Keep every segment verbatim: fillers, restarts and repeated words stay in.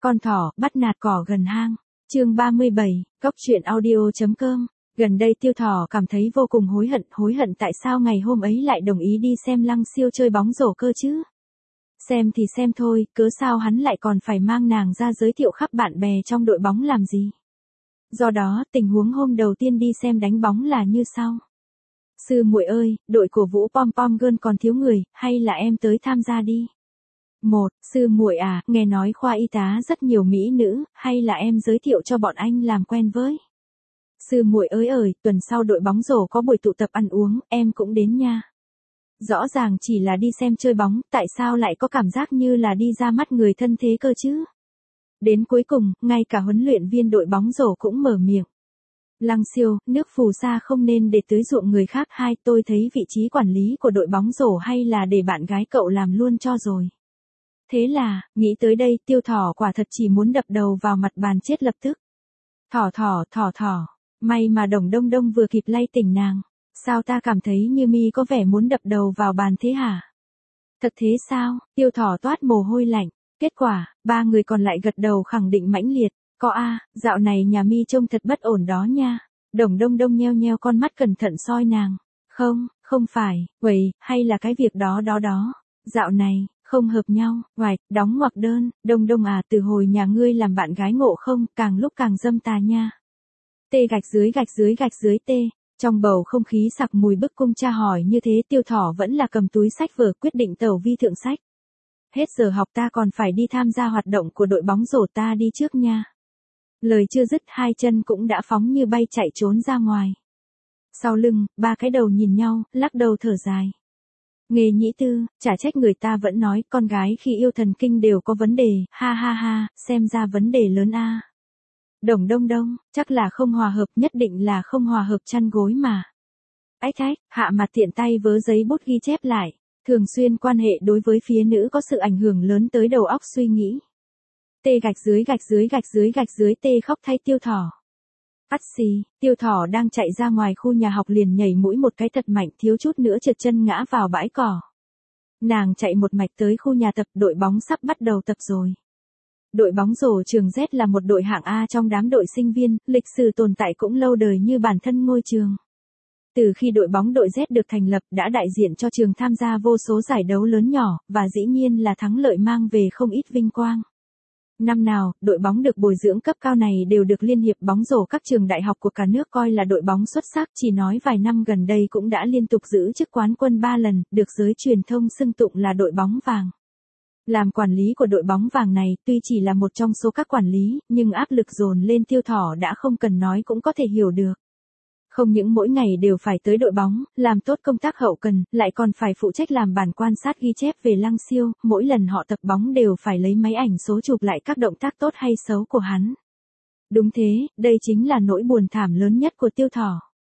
Con thỏ bắt nạt cỏ gần hang. Chương ba mươi bảy, Cốc truyện audio.com. Gần đây Tiêu Thỏ cảm thấy vô cùng hối hận, hối hận tại sao ngày hôm ấy lại đồng ý đi xem Lăng Siêu chơi bóng rổ cơ chứ. Xem thì xem thôi, cớ sao hắn lại còn phải mang nàng ra giới thiệu khắp bạn bè trong đội bóng làm gì. Do đó, tình huống hôm đầu tiên đi xem đánh bóng là như sau. Sư muội ơi, đội cổ vũ Pom Pom Girl còn thiếu người, hay là em tới tham gia đi. Một, sư muội à, nghe nói khoa y tá rất nhiều mỹ nữ, hay là em giới thiệu cho bọn anh làm quen với. Sư muội ơi ơi, tuần sau đội bóng rổ có buổi tụ tập ăn uống, em cũng đến nha. Rõ ràng chỉ là đi xem chơi bóng, tại sao lại có cảm giác như là đi ra mắt người thân thế cơ chứ? Đến cuối cùng, ngay cả huấn luyện viên đội bóng rổ cũng mở miệng. Lăng Siêu, nước phù sa không nên để tưới ruộng người khác. Hai, tôi thấy vị trí quản lý của đội bóng rổ hay là để bạn gái cậu làm luôn cho rồi. Thế là, nghĩ tới đây, Tiêu Thỏ quả thật chỉ muốn đập đầu vào mặt bàn chết lập tức. Thỏ thỏ, thỏ thỏ, may mà Đồng Đông Đông vừa kịp lay tỉnh nàng. Sao ta cảm thấy như mi có vẻ muốn đập đầu vào bàn thế hả? Thật thế sao? Tiêu Thỏ toát mồ hôi lạnh. Kết quả, ba người còn lại gật đầu khẳng định mãnh liệt. Có a, dạo này nhà mi trông thật bất ổn đó nha. Đồng Đông Đông nheo nheo con mắt cẩn thận soi nàng. Không, không phải, vậy, hay là cái việc đó đó đó. Dạo này, không hợp nhau, ngoại, đóng ngoặc đơn, Đông Đông à, từ hồi nhà ngươi làm bạn gái ngộ không, càng lúc càng dâm tà nha. Tê gạch dưới gạch dưới gạch dưới tê. Trong bầu không khí sặc mùi bức cung tra hỏi như thế, Tiêu Thỏ vẫn là cầm túi sách vở quyết định tẩu vi thượng sách. Hết giờ học ta còn phải đi tham gia hoạt động của đội bóng rổ, ta đi trước nha. Lời chưa dứt, hai chân cũng đã phóng như bay chạy trốn ra ngoài. Sau lưng, ba cái đầu nhìn nhau, lắc đầu thở dài. Nghề nhĩ tư, chả trách người ta vẫn nói con gái khi yêu thần kinh đều có vấn đề, ha ha ha, xem ra vấn đề lớn a. Đồng Đông Đông, chắc là không hòa hợp, nhất định là không hòa hợp chăn gối mà. Ách ách, hạ mặt tiện tay vớ giấy bút ghi chép lại. Thường xuyên quan hệ đối với phía nữ có sự ảnh hưởng lớn tới đầu óc suy nghĩ. Tê gạch dưới gạch dưới gạch dưới gạch dưới tê khóc thay Tiêu Thỏ. Ắt xì, Tiêu Thỏ đang chạy ra ngoài khu nhà học liền nhảy mũi một cái thật mạnh, thiếu chút nữa trượt chân ngã vào bãi cỏ. Nàng chạy một mạch tới khu nhà tập, đội bóng sắp bắt đầu tập rồi. Đội bóng rổ trường Z là một đội hạng A trong đám đội sinh viên, lịch sử tồn tại cũng lâu đời như bản thân ngôi trường. Từ khi đội bóng đội Z được thành lập đã đại diện cho trường tham gia vô số giải đấu lớn nhỏ, và dĩ nhiên là thắng lợi mang về không ít vinh quang. Năm nào, đội bóng được bồi dưỡng cấp cao này đều được Liên hiệp bóng rổ các trường đại học của cả nước coi là đội bóng xuất sắc, chỉ nói vài năm gần đây cũng đã liên tục giữ chức quán quân ba lần, được giới truyền thông xưng tụng là đội bóng vàng. Làm quản lý của đội bóng vàng này, tuy chỉ là một trong số các quản lý, nhưng áp lực dồn lên Tiêu Thỏ đã không cần nói cũng có thể hiểu được. Không những mỗi ngày đều phải tới đội bóng, làm tốt công tác hậu cần, lại còn phải phụ trách làm bản quan sát ghi chép về Lăng Siêu, mỗi lần họ tập bóng đều phải lấy máy ảnh số chụp lại các động tác tốt hay xấu của hắn. Đúng thế, đây chính là nỗi buồn thảm lớn nhất của Tiêu Thỏ.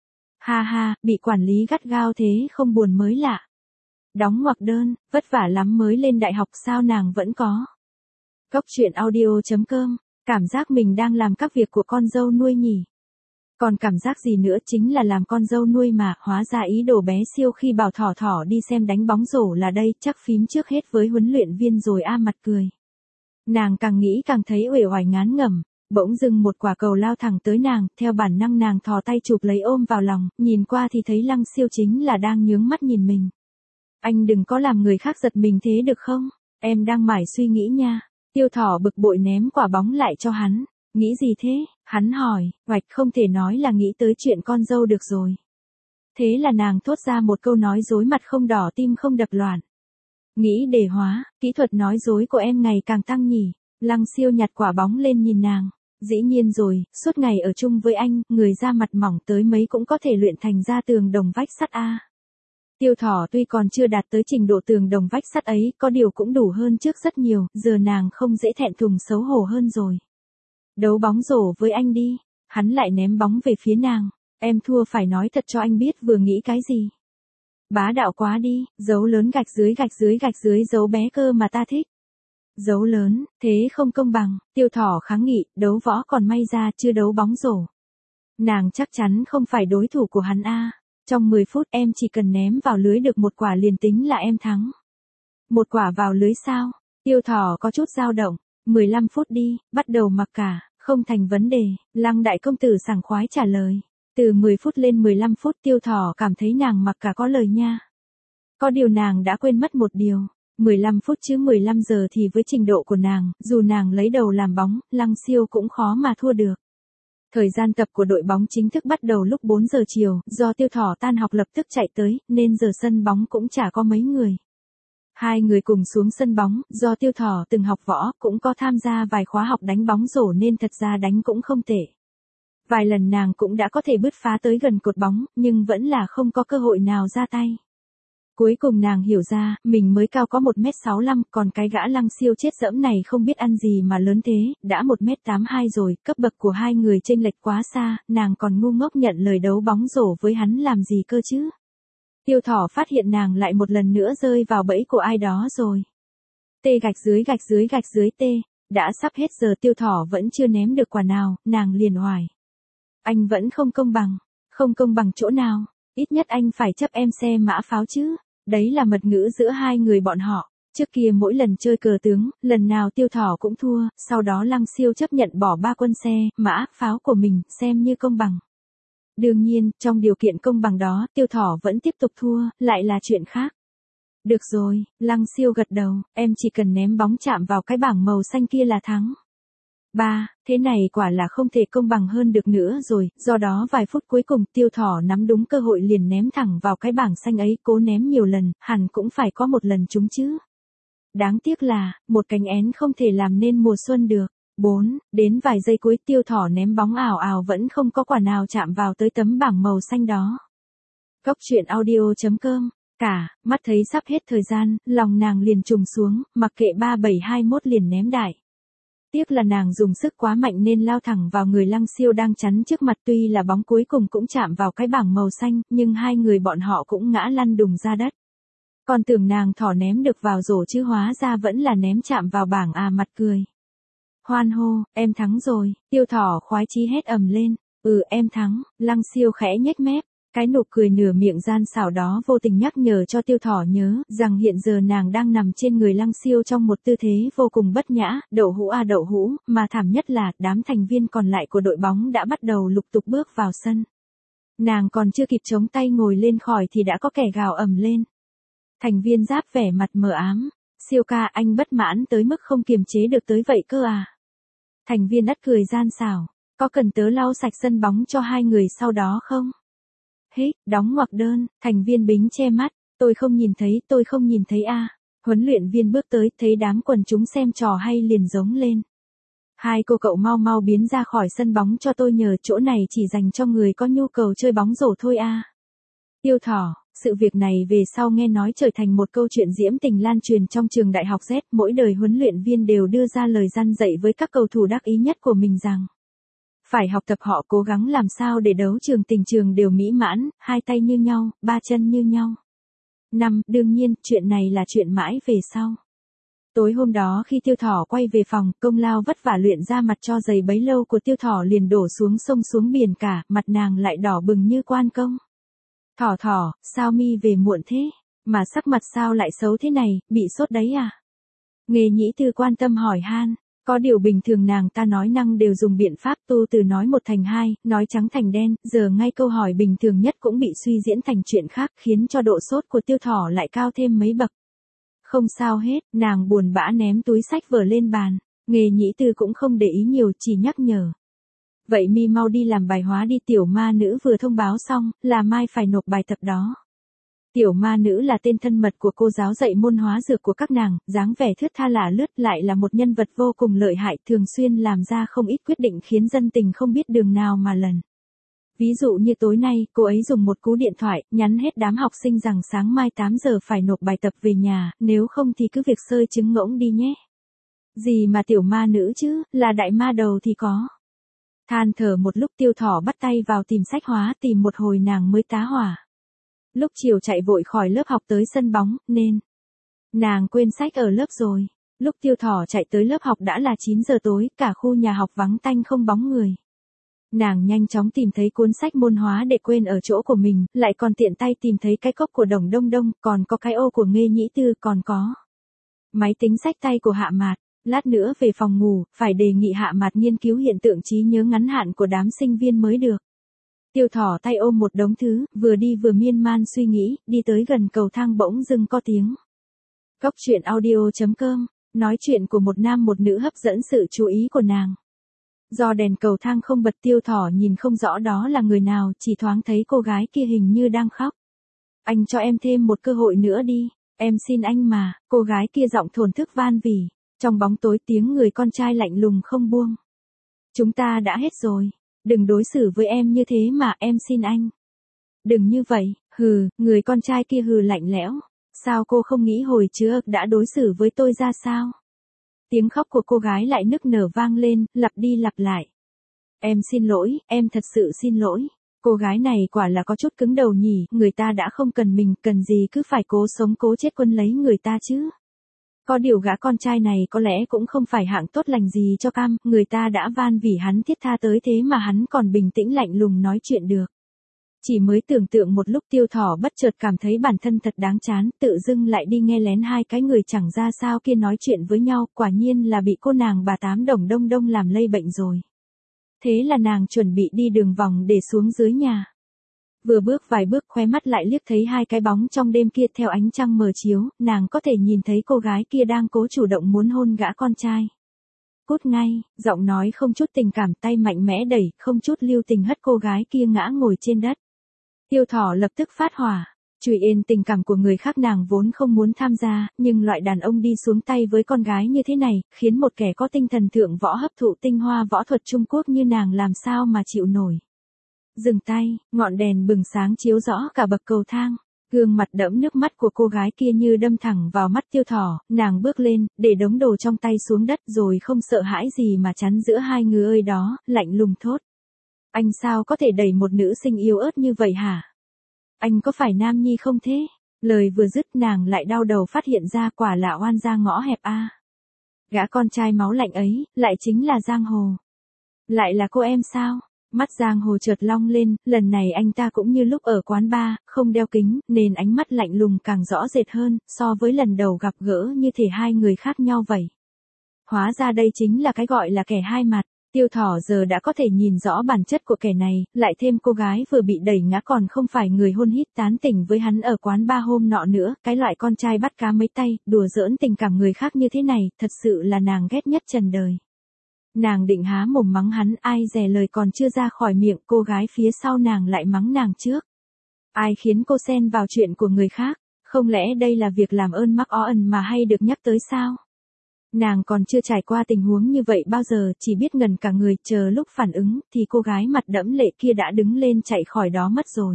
Ha ha, bị quản lý gắt gao thế không buồn mới lạ. Đóng ngoặc đơn, vất vả lắm mới lên đại học sao nàng vẫn có. Cốc truyện audio.com, cảm giác mình đang làm các việc của con dâu nuôi nhỉ. Còn cảm giác gì nữa, chính là làm con dâu nuôi mà, hóa ra ý đồ bé Siêu khi bảo Thỏ Thỏ đi xem đánh bóng rổ là đây, chắc phím trước hết với huấn luyện viên rồi a mặt cười. Nàng càng nghĩ càng thấy uể oải ngán ngẩm, bỗng dưng một quả cầu lao thẳng tới nàng, theo bản năng nàng thò tay chụp lấy ôm vào lòng, nhìn qua thì thấy Lăng Siêu chính là đang nhướng mắt nhìn mình. Anh đừng có làm người khác giật mình thế được không, em đang mải suy nghĩ nha. Tiêu Thỏ bực bội ném quả bóng lại cho hắn. Nghĩ gì thế? Hắn hỏi, hoạch không thể nói là nghĩ tới chuyện con dâu được rồi. Thế là nàng thốt ra một câu nói dối mặt không đỏ tim không đập loạn. Nghĩ để hóa, kỹ thuật nói dối của em ngày càng tăng nhỉ. Lăng Siêu nhặt quả bóng lên nhìn nàng. Dĩ nhiên rồi, suốt ngày ở chung với anh, người da mặt mỏng tới mấy cũng có thể luyện thành ra tường đồng vách sắt a. Tiêu Thỏ tuy còn chưa đạt tới trình độ tường đồng vách sắt ấy, có điều cũng đủ hơn trước rất nhiều, giờ nàng không dễ thẹn thùng xấu hổ hơn rồi. Đấu bóng rổ với anh đi. Hắn lại ném bóng về phía nàng. Em thua phải nói thật cho anh biết vừa nghĩ cái gì. Bá đạo quá đi, dấu lớn gạch dưới gạch dưới gạch dưới dấu bé cơ mà ta thích. Dấu lớn, thế không công bằng. Tiêu Thỏ kháng nghị, đấu võ còn may ra chưa đấu bóng rổ. Nàng chắc chắn không phải đối thủ của hắn a. Trong mười phút em chỉ cần ném vào lưới được một quả liền tính là em thắng. Một quả vào lưới sao? Tiêu Thỏ có chút dao động. mười lăm phút đi, bắt đầu mặc cả, không thành vấn đề, Lăng đại công tử sảng khoái trả lời. Từ mười phút lên mười lăm phút Tiêu Thỏ cảm thấy nàng mặc cả có lời nha. Có điều nàng đã quên mất một điều. mười lăm phút chứ mười lăm giờ thì với trình độ của nàng, dù nàng lấy đầu làm bóng, Lăng Siêu cũng khó mà thua được. Thời gian tập của đội bóng chính thức bắt đầu lúc bốn giờ chiều, do Tiêu Thỏ tan học lập tức chạy tới, nên giờ sân bóng cũng chả có mấy người. Hai người cùng xuống sân bóng, do Tiêu Thỏ từng học võ, cũng có tham gia vài khóa học đánh bóng rổ nên thật ra đánh cũng không tệ. Vài lần nàng cũng đã có thể bứt phá tới gần cột bóng, nhưng vẫn là không có cơ hội nào ra tay. Cuối cùng nàng hiểu ra, mình mới cao có một mét sáu lăm, còn cái gã Lăng Siêu chết dẫm này không biết ăn gì mà lớn thế, đã một mét tám hai rồi, cấp bậc của hai người chênh lệch quá xa, nàng còn ngu ngốc nhận lời đấu bóng rổ với hắn làm gì cơ chứ. Tiêu Thỏ phát hiện nàng lại một lần nữa rơi vào bẫy của ai đó rồi. Tê gạch dưới gạch dưới gạch dưới tê, đã sắp hết giờ Tiêu Thỏ vẫn chưa ném được quả nào, nàng liền hoài. Anh vẫn không công bằng, không công bằng chỗ nào, ít nhất anh phải chấp em xe mã pháo chứ, đấy là mật ngữ giữa hai người bọn họ. Trước kia mỗi lần chơi cờ tướng, lần nào Tiêu Thỏ cũng thua, sau đó Lăng Siêu chấp nhận bỏ ba quân xe, mã, pháo của mình, xem như công bằng. Đương nhiên, trong điều kiện công bằng đó, Tiêu Thỏ vẫn tiếp tục thua, lại là chuyện khác. Được rồi, Lăng Siêu gật đầu, em chỉ cần ném bóng chạm vào cái bảng màu xanh kia là thắng. Ba, thế này quả là không thể công bằng hơn được nữa rồi, do đó vài phút cuối cùng Tiêu Thỏ nắm đúng cơ hội liền ném thẳng vào cái bảng xanh ấy, cố ném nhiều lần, hẳn cũng phải có một lần trúng chứ. Đáng tiếc là, một cánh én không thể làm nên mùa xuân được. Bốn, đến vài giây cuối Tiêu Thỏ ném bóng ảo ảo vẫn không có quả nào chạm vào tới tấm bảng màu xanh đó. Cốc truyện audio chấm com, cả, mắt thấy sắp hết thời gian, lòng nàng liền trùng xuống, mặc kệ ba bảy hai mốt liền ném đại. Tiếc là nàng dùng sức quá mạnh nên lao thẳng vào người Lăng Siêu đang chắn trước mặt, tuy là bóng cuối cùng cũng chạm vào cái bảng màu xanh, nhưng hai người bọn họ cũng ngã lăn đùng ra đất. Còn tưởng nàng Thỏ ném được vào rổ chứ hóa ra vẫn là ném chạm vào bảng à, mặt cười. Hoan hô, em thắng rồi, Tiêu Thỏ khoái chí hét ầm lên, ừ em thắng, Lăng Siêu khẽ nhếch mép, cái nụ cười nửa miệng gian xảo đó vô tình nhắc nhở cho Tiêu Thỏ nhớ rằng hiện giờ nàng đang nằm trên người Lăng Siêu trong một tư thế vô cùng bất nhã, đậu hũ à đậu hũ, mà thảm nhất là đám thành viên còn lại của đội bóng đã bắt đầu lục tục bước vào sân. Nàng còn chưa kịp chống tay ngồi lên khỏi thì đã có kẻ gào ầm lên. Thành viên Giáp vẻ mặt mờ ám, Siêu ca anh bất mãn tới mức không kiềm chế được tới vậy cơ à. Thành viên Ất cười gian xảo, có cần tớ lau sạch sân bóng cho hai người sau đó không? Hít, đóng ngoặc đơn, thành viên Bính che mắt, tôi không nhìn thấy, tôi không nhìn thấy a. À. Huấn luyện viên bước tới, thấy đám quần chúng xem trò hay liền giống lên. Hai cô cậu mau mau biến ra khỏi sân bóng cho tôi, nhờ chỗ này chỉ dành cho người có nhu cầu chơi bóng rổ thôi a. À. Tiêu Thỏ, sự việc này về sau nghe nói trở thành một câu chuyện diễm tình lan truyền trong trường đại học Z, mỗi đời huấn luyện viên đều đưa ra lời răn dạy với các cầu thủ đắc ý nhất của mình rằng phải học tập họ cố gắng làm sao để đấu trường tình trường đều mỹ mãn, hai tay như nhau, ba chân như nhau. Năm, đương nhiên, chuyện này là chuyện mãi về sau. Tối hôm đó khi Tiêu Thỏ quay về phòng, công lao vất vả luyện ra mặt cho giày bấy lâu của Tiêu Thỏ liền đổ xuống sông xuống biển cả, mặt nàng lại đỏ bừng như quan công. Thỏ Thỏ, sao mi về muộn thế? Mà sắc mặt sao lại xấu thế này, bị sốt đấy à? Nghề Nhĩ Tư quan tâm hỏi han. Có điều bình thường nàng ta nói năng đều dùng biện pháp tu từ nói một thành hai, nói trắng thành đen, giờ ngay câu hỏi bình thường nhất cũng bị suy diễn thành chuyện khác, khiến cho độ sốt của Tiêu Thỏ lại cao thêm mấy bậc. Không sao hết, nàng buồn bã ném túi sách vở lên bàn, Nghề Nhĩ Tư cũng không để ý nhiều, chỉ nhắc nhở. Vậy mi mau đi làm bài hóa đi, tiểu ma nữ vừa thông báo xong, là mai phải nộp bài tập đó. Tiểu ma nữ là tên thân mật của cô giáo dạy môn hóa dược của các nàng, dáng vẻ thướt tha lả lướt, lại là một nhân vật vô cùng lợi hại, thường xuyên làm ra không ít quyết định khiến dân tình không biết đường nào mà lần. Ví dụ như tối nay, cô ấy dùng một cú điện thoại, nhắn hết đám học sinh rằng sáng mai tám giờ phải nộp bài tập về nhà, nếu không thì cứ việc sơi trứng ngỗng đi nhé. Gì mà tiểu ma nữ chứ, là đại ma đầu thì có. Than thở một lúc, Tiêu Thỏ bắt tay vào tìm sách hóa, tìm một hồi nàng mới tá hỏa. Lúc chiều chạy vội khỏi lớp học tới sân bóng, nên nàng quên sách ở lớp rồi. Lúc Tiêu Thỏ chạy tới lớp học đã là chín giờ tối, cả khu nhà học vắng tanh không bóng người. Nàng nhanh chóng tìm thấy cuốn sách môn hóa để quên ở chỗ của mình, lại còn tiện tay tìm thấy cái cốc của Đồng Đông Đông, còn có cái ô của Nghê Nhĩ Tư, còn có máy tính xách tay của Hạ Mạt. Lát nữa về phòng ngủ, phải đề nghị Hạ Mạt nghiên cứu hiện tượng trí nhớ ngắn hạn của đám sinh viên mới được. Tiêu Thỏ tay ôm một đống thứ, vừa đi vừa miên man suy nghĩ, đi tới gần cầu thang bỗng dưng có tiếng. Cốc truyện audio chấm com, nói chuyện của một nam một nữ hấp dẫn sự chú ý của nàng. Do đèn cầu thang không bật, Tiêu Thỏ nhìn không rõ đó là người nào, chỉ thoáng thấy cô gái kia hình như đang khóc. Anh cho em thêm một cơ hội nữa đi, em xin anh mà, cô gái kia giọng thổn thức van vỉ, trong bóng tối tiếng người con trai lạnh lùng không buông. Chúng ta đã hết rồi, đừng đối xử với em như thế mà, em xin anh. Đừng như vậy, hừ, người con trai kia hừ lạnh lẽo, sao cô không nghĩ hồi trước đã đối xử với tôi ra sao? Tiếng khóc của cô gái lại nức nở vang lên, lặp đi lặp lại. Em xin lỗi, em thật sự xin lỗi. Cô gái này quả là có chút cứng đầu nhỉ, người ta đã không cần mình, cần gì cứ phải cố sống cố chết quân lấy người ta chứ. Có điều gã con trai này có lẽ cũng không phải hạng tốt lành gì cho cam, người ta đã van vì hắn thiết tha tới thế mà hắn còn bình tĩnh lạnh lùng nói chuyện được. Chỉ mới tưởng tượng một lúc, Tiêu Thỏ bất chợt cảm thấy bản thân thật đáng chán, tự dưng lại đi nghe lén hai cái người chẳng ra sao kia nói chuyện với nhau, quả nhiên là bị cô nàng bà Tám Đồng Đông Đông làm lây bệnh rồi. Thế là nàng chuẩn bị đi đường vòng để xuống dưới nhà. Vừa bước vài bước, khóe mắt lại liếc thấy hai cái bóng trong đêm kia, theo ánh trăng mờ chiếu, nàng có thể nhìn thấy cô gái kia đang cố chủ động muốn hôn gã con trai. Cút ngay, giọng nói không chút tình cảm, tay mạnh mẽ đẩy, không chút lưu tình hất cô gái kia ngã ngồi trên đất. Tiêu Thỏ lập tức phát hỏa. Chùi yên tình cảm của người khác nàng vốn không muốn tham gia, nhưng loại đàn ông đi xuống tay với con gái như thế này, khiến một kẻ có tinh thần thượng võ hấp thụ tinh hoa võ thuật Trung Quốc như nàng làm sao mà chịu nổi. Dừng tay, ngọn đèn bừng sáng chiếu rõ cả bậc cầu thang. Gương mặt đẫm nước mắt của cô gái kia như đâm thẳng vào mắt Tiêu Thỏ, nàng bước lên, để đống đồ trong tay xuống đất rồi không sợ hãi gì mà chắn giữa hai người ơi đó, lạnh lùng thốt. Anh sao có thể đẩy một nữ sinh yếu ớt như vậy hả? Anh có phải nam nhi không thế? Lời vừa dứt nàng lại đau đầu phát hiện ra quả là oan gia ngõ hẹp a. À. Gã con trai máu lạnh ấy, lại chính là Giang Hồ. Lại là cô em sao? Mắt Giang Hồ chợt long lên, lần này anh ta cũng như lúc ở quán bar, không đeo kính, nên ánh mắt lạnh lùng càng rõ rệt hơn, so với lần đầu gặp gỡ như thể hai người khác nhau vậy. Hóa ra đây chính là cái gọi là kẻ hai mặt. Tiêu Thỏ giờ đã có thể nhìn rõ bản chất của kẻ này, lại thêm cô gái vừa bị đẩy ngã còn không phải người hôn hít tán tỉnh với hắn ở quán bar hôm nọ nữa, cái loại con trai bắt cá mấy tay, đùa giỡn tình cảm người khác như thế này, thật sự là nàng ghét nhất trần đời. Nàng định há mồm mắng hắn, ai dè lời còn chưa ra khỏi miệng, cô gái phía sau nàng lại mắng nàng trước. Ai khiến cô xen vào chuyện của người khác, không lẽ đây là việc làm ơn mắc ó ẩn mà hay được nhắc tới sao? Nàng còn chưa trải qua tình huống như vậy bao giờ, chỉ biết ngần cả người, chờ lúc phản ứng, thì cô gái mặt đẫm lệ kia đã đứng lên chạy khỏi đó mất rồi.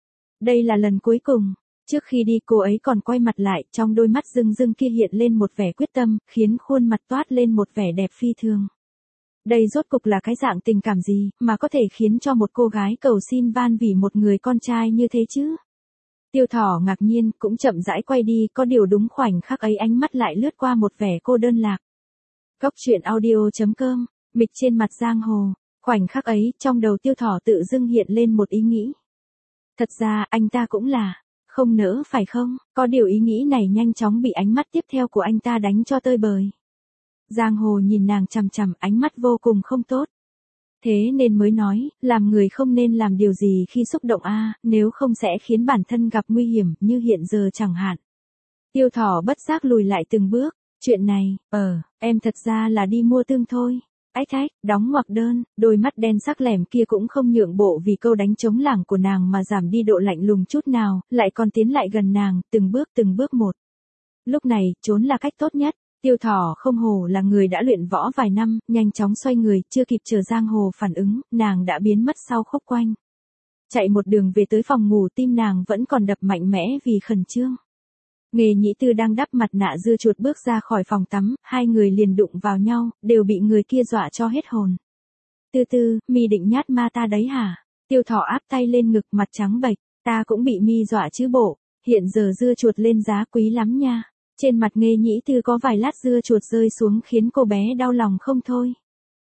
Đây là lần cuối cùng. Trước khi đi cô ấy còn quay mặt lại, trong đôi mắt rưng rưng kia hiện lên một vẻ quyết tâm, khiến khuôn mặt toát lên một vẻ đẹp phi thường. Đây rốt cục là cái dạng tình cảm gì, mà có thể khiến cho một cô gái cầu xin van vì một người con trai như thế chứ? Tiêu Thỏ ngạc nhiên, cũng chậm rãi quay đi, có điều đúng khoảnh khắc ấy ánh mắt lại lướt qua một vẻ cô đơn lạc. Cốc truyện audio chấm com, mịch trên mặt Giang Hồ, khoảnh khắc ấy, trong đầu Tiêu Thỏ tự dưng hiện lên một ý nghĩ. Thật ra, anh ta cũng là, không nỡ phải không, có điều ý nghĩ này nhanh chóng bị ánh mắt tiếp theo của anh ta đánh cho tơi bời. Giang Hồ nhìn nàng chằm chằm, ánh mắt vô cùng không tốt. Thế nên mới nói, làm người không nên làm điều gì khi xúc động a, nếu không sẽ khiến bản thân gặp nguy hiểm, như hiện giờ chẳng hạn. Tiêu Thỏ bất giác lùi lại từng bước, chuyện này, ờ, em thật ra là đi mua tương thôi. Ách ách, đóng ngoặc đơn, đôi mắt đen sắc lẻm kia cũng không nhượng bộ vì câu đánh trống lảng của nàng mà giảm đi độ lạnh lùng chút nào, lại còn tiến lại gần nàng, từng bước từng bước một. Lúc này, trốn là cách tốt nhất. Tiêu Thỏ không hổ là người đã luyện võ vài năm, nhanh chóng xoay người, chưa kịp chờ Giang Hồ phản ứng, nàng đã biến mất sau khúc quanh. Chạy một đường về tới phòng ngủ, tim nàng vẫn còn đập mạnh mẽ vì khẩn trương. Nghề Nhĩ Tư đang đắp mặt nạ dưa chuột bước ra khỏi phòng tắm, hai người liền đụng vào nhau, đều bị người kia dọa cho hết hồn. Tư Tư, mi định nhát ma ta đấy hả? Tiêu Thỏ áp tay lên ngực, mặt trắng bệch, ta cũng bị mi dọa chứ bộ, hiện giờ dưa chuột lên giá quý lắm nha. Trên mặt Nghê Nhĩ Tư có vài lát dưa chuột rơi xuống khiến cô bé đau lòng không thôi.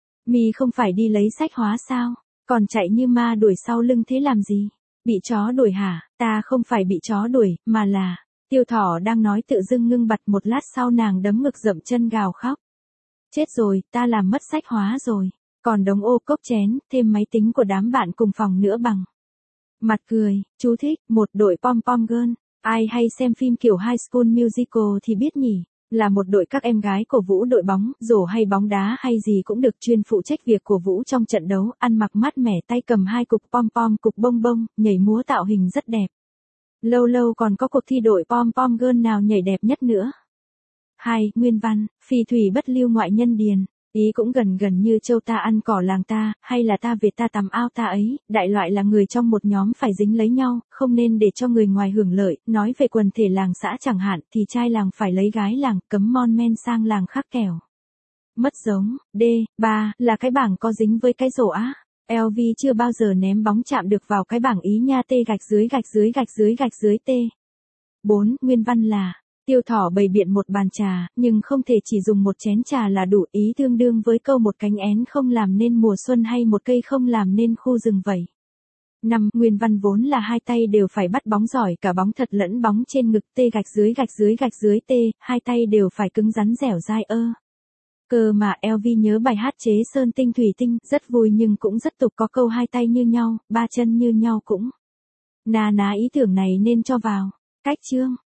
Mi không phải đi lấy sách hóa sao, còn chạy như ma đuổi sau lưng thế làm gì? Bị chó đuổi hả? Ta không phải bị chó đuổi, mà là... Tiêu Thỏ đang nói tự dưng ngưng bặt, một lát sau nàng đấm ngực dậm chân gào khóc. Chết rồi, ta làm mất sách hóa rồi. Còn đống ô cốc chén, thêm máy tính của đám bạn cùng phòng nữa bằng. Mặt cười, chú thích, một đội pom pom girl. Ai hay xem phim kiểu High School Musical thì biết nhỉ. Là một đội các em gái cổ vũ đội bóng, rổ hay bóng đá hay gì cũng được, chuyên phụ trách việc cổ vũ trong trận đấu, ăn mặc mát mẻ, tay cầm hai cục pom pom, cục bông bông, nhảy múa tạo hình rất đẹp. Lâu lâu còn có cuộc thi đội pom pom girl nào nhảy đẹp nhất nữa. Hai, nguyên văn, phì thủy bất lưu ngoại nhân điền. Ý cũng gần gần như châu ta ăn cỏ làng ta, hay là ta Việt ta tắm ao ta ấy, đại loại là người trong một nhóm phải dính lấy nhau, không nên để cho người ngoài hưởng lợi, nói về quần thể làng xã chẳng hạn, thì trai làng phải lấy gái làng, cấm mon men sang làng khác kẻo. Mất giống, D, ba, là cái bảng có dính với cái rổ á. lờ vê chưa bao giờ ném bóng chạm được vào cái bảng ý nha, T gạch dưới gạch dưới gạch dưới gạch dưới T. bốn, nguyên văn là Tiêu Thỏ bày biện một bàn trà, nhưng không thể chỉ dùng một chén trà là đủ, ý tương đương với câu một cánh én không làm nên mùa xuân hay một cây không làm nên khu rừng vậy. năm. Nguyên văn vốn là hai tay đều phải bắt bóng giỏi, cả bóng thật lẫn bóng trên ngực, T gạch dưới gạch dưới gạch dưới T, hai tay đều phải cứng rắn dẻo dai ơ. Cơ mà lờ vê nhớ bài hát Chế Sơn Tinh Thủy Tinh, rất vui nhưng cũng rất tục, có câu hai tay như nhau, ba chân như nhau cũng. Na ná ý tưởng này nên cho vào. Cách chương.